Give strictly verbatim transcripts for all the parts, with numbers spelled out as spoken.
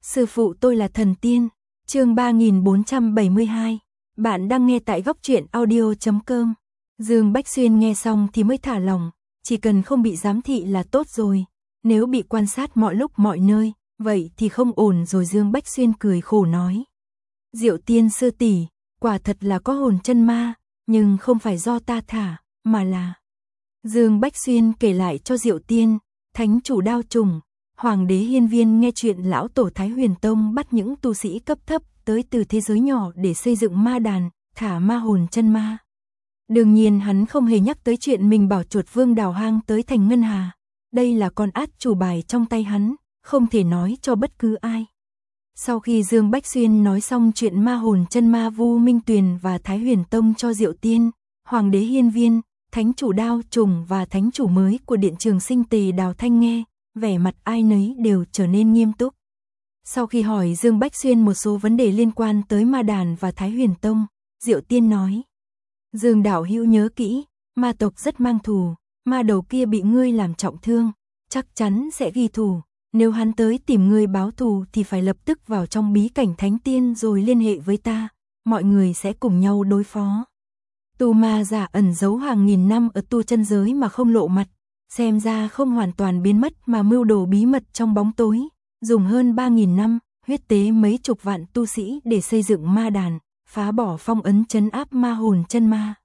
Sư phụ tôi là thần tiên. Chương ba nghìn bốn trăm bảy mươi hai. Bạn đang nghe tại góc truyện audio chấm com. Dương Bách Xuyên nghe xong thì mới thả lòng, chỉ cần không bị giám thị là tốt rồi, nếu bị quan sát mọi lúc mọi nơi, vậy thì không ổn rồi. Dương Bách Xuyên cười khổ nói. Diệu Tiên sư tỷ, quả thật là có hồn chân ma, nhưng không phải do ta thả, mà là... Dương Bách Xuyên kể lại cho Diệu Tiên, thánh chủ Đao Trùng, Hoàng đế Hiên Viên nghe chuyện lão tổ Thái Huyền Tông bắt những tu sĩ cấp thấp tới từ thế giới nhỏ để xây dựng ma đàn, thả ma hồn chân ma. Đương nhiên hắn không hề nhắc tới chuyện mình bảo chuột vương đào hang tới thành Ngân Hà. Đây là con át chủ bài trong tay hắn, không thể nói cho bất cứ ai. Sau khi Dương Bách Xuyên nói xong chuyện ma hồn chân ma Vu Minh Tuyền và Thái Huyền Tông cho Diệu Tiên, Hoàng đế Hiên Viên, thánh chủ Đao Trùng và thánh chủ mới của Điện Trường Sinh Tề Đào Thanh nghe, vẻ mặt ai nấy đều trở nên nghiêm túc. Sau khi hỏi Dương Bách Xuyên một số vấn đề liên quan tới ma đàn và Thái Huyền Tông, Diệu Tiên nói: Dương đạo hữu nhớ kỹ, ma tộc rất mang thù, ma đầu kia bị ngươi làm trọng thương, chắc chắn sẽ ghi thù. Nếu hắn tới tìm ngươi báo thù thì phải lập tức vào trong bí cảnh thánh tiên rồi liên hệ với ta, mọi người sẽ cùng nhau đối phó. Tu ma giả ẩn giấu hàng nghìn năm ở tu chân giới mà không lộ mặt, xem ra không hoàn toàn biến mất mà mưu đồ bí mật trong bóng tối, dùng hơn ba nghìn năm, huyết tế mấy chục vạn tu sĩ để xây dựng ma đàn, phá bỏ phong ấn trấn áp ma hồn chân ma.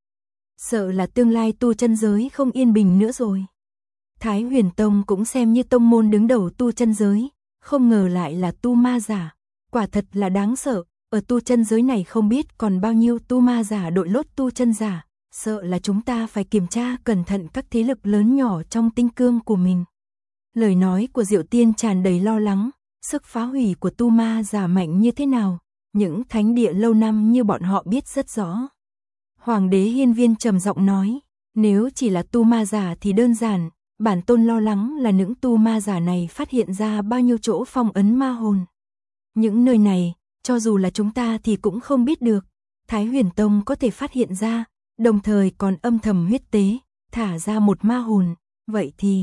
Sợ là tương lai tu chân giới không yên bình nữa rồi. Thái Huyền Tông cũng xem như tông môn đứng đầu tu chân giới, không ngờ lại là tu ma giả, quả thật là đáng sợ. Ở tu chân giới này không biết còn bao nhiêu tu ma giả đội lốt tu chân giả, sợ là chúng ta phải kiểm tra cẩn thận các thế lực lớn nhỏ trong tinh cương của mình. Lời nói của Diệu Tiên tràn đầy lo lắng, sức phá hủy của tu ma giả mạnh như thế nào, những thánh địa lâu năm như bọn họ biết rất rõ. Hoàng đế Hiên Viên trầm giọng nói, nếu chỉ là tu ma giả thì đơn giản, bản tôn lo lắng là những tu ma giả này phát hiện ra bao nhiêu chỗ phong ấn ma hồn. Những nơi này, cho dù là chúng ta thì cũng không biết được, Thái Huyền Tông có thể phát hiện ra, đồng thời còn âm thầm huyết tế, thả ra một ma hồn, vậy thì...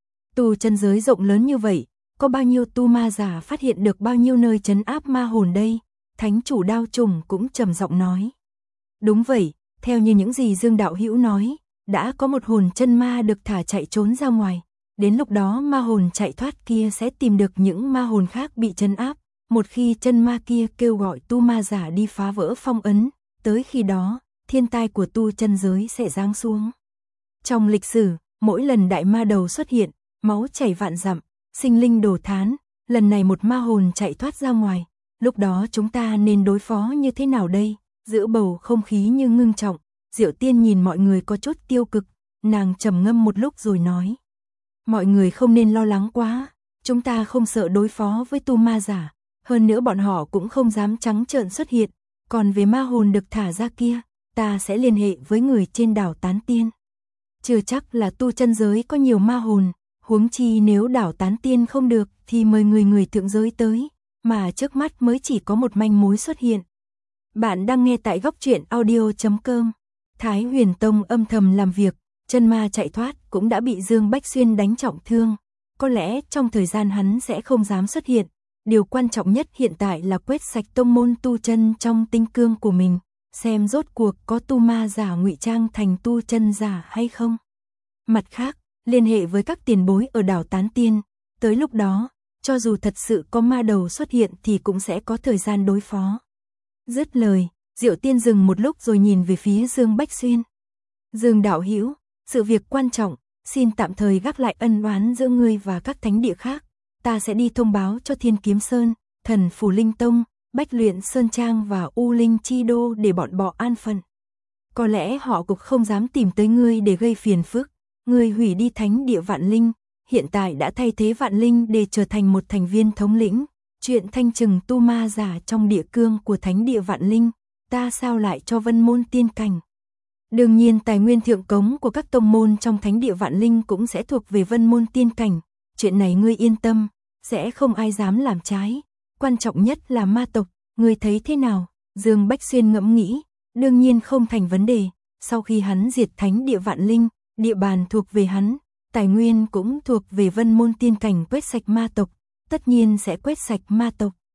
Tu chân giới rộng lớn như vậy, có bao nhiêu tu ma giả phát hiện được bao nhiêu nơi trấn áp ma hồn đây? Thánh chủ Đao Trùng cũng trầm giọng nói. Đúng vậy, theo như những gì Dương đạo hữu nói, đã có một hồn chân ma được thả chạy trốn ra ngoài, đến lúc đó ma hồn chạy thoát kia sẽ tìm được những ma hồn khác bị trấn áp. Một khi chân ma kia kêu gọi tu ma giả đi phá vỡ phong ấn, tới khi đó, thiên tai của tu chân giới sẽ giáng xuống. Trong lịch sử, mỗi lần đại ma đầu xuất hiện, máu chảy vạn dặm, sinh linh đổ thán, lần này một ma hồn chạy thoát ra ngoài, lúc đó chúng ta nên đối phó như thế nào đây? Giữa bầu không khí như ngưng trọng, Diệu Tiên nhìn mọi người có chút tiêu cực, nàng trầm ngâm một lúc rồi nói. Mọi người không nên lo lắng quá, chúng ta không sợ đối phó với tu ma giả. Hơn nữa bọn họ cũng không dám trắng trợn xuất hiện, còn về ma hồn được thả ra kia, ta sẽ liên hệ với người trên đảo Tán Tiên. Chưa chắc là tu chân giới có nhiều ma hồn, huống chi nếu đảo Tán Tiên không được thì mời người người thượng giới tới, mà trước mắt mới chỉ có một manh mối xuất hiện. Bạn đang nghe tại góc truyện audio chấm com. Thái Huyền Tông âm thầm làm việc, chân ma chạy thoát cũng đã bị Dương Bách Xuyên đánh trọng thương, có lẽ trong thời gian hắn sẽ không dám xuất hiện. Điều quan trọng nhất hiện tại là quét sạch tông môn tu chân trong tinh cương của mình, xem rốt cuộc có tu ma giả ngụy trang thành tu chân giả hay không. Mặt khác, liên hệ với các tiền bối ở đảo Tán Tiên, tới lúc đó, cho dù thật sự có ma đầu xuất hiện thì cũng sẽ có thời gian đối phó. Dứt lời, Diệu Tiên dừng một lúc rồi nhìn về phía Dương Bách Xuyên. Dương đạo hữu, sự việc quan trọng, xin tạm thời gác lại ân oán giữa ngươi và các thánh địa khác. Ta sẽ đi thông báo cho Thiên Kiếm Sơn, Thần Phủ Linh Tông, Bách Luyện Sơn Trang và U Linh Chi Đô để bọn bọ an phận. Có lẽ họ cũng không dám tìm tới ngươi để gây phiền phức. Ngươi hủy đi thánh địa Vạn Linh, hiện tại đã thay thế Vạn Linh để trở thành một thành viên thống lĩnh. Chuyện thanh trừng tu ma giả trong địa cương của thánh địa Vạn Linh, ta sao lại cho Vân Môn tiên cảnh. Đương nhiên tài nguyên thượng cống của các tông môn trong thánh địa Vạn Linh cũng sẽ thuộc về Vân Môn tiên cảnh. Chuyện này ngươi yên tâm, sẽ không ai dám làm trái. Quan trọng nhất là ma tộc, ngươi thấy thế nào? Dương Bách Xuyên ngẫm nghĩ, đương nhiên không thành vấn đề. Sau khi hắn diệt thánh địa Vạn Linh, địa bàn thuộc về hắn, tài nguyên cũng thuộc về Vân Môn tiên cảnh, quét sạch ma tộc, tất nhiên sẽ quét sạch ma tộc.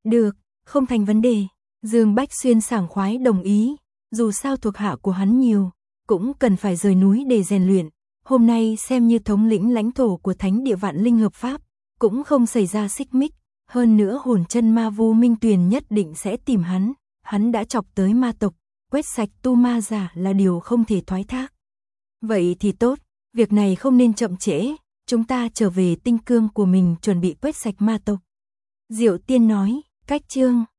Được, không thành vấn đề. Dương Bách Xuyên sảng khoái đồng ý, dù sao thuộc hạ của hắn nhiều, cũng cần phải rời núi để rèn luyện. Hôm nay xem như thống lĩnh lãnh thổ của thánh địa Vạn Linh hợp pháp, cũng không xảy ra xích mích, hơn nữa hồn chân ma vu Minh Tuyền nhất định sẽ tìm hắn, hắn đã chọc tới ma tộc, quét sạch tu ma giả là điều không thể thoái thác. Vậy thì tốt, việc này không nên chậm trễ, chúng ta trở về tinh cương của mình chuẩn bị quét sạch ma tộc. Diệu Tiên nói, cách chương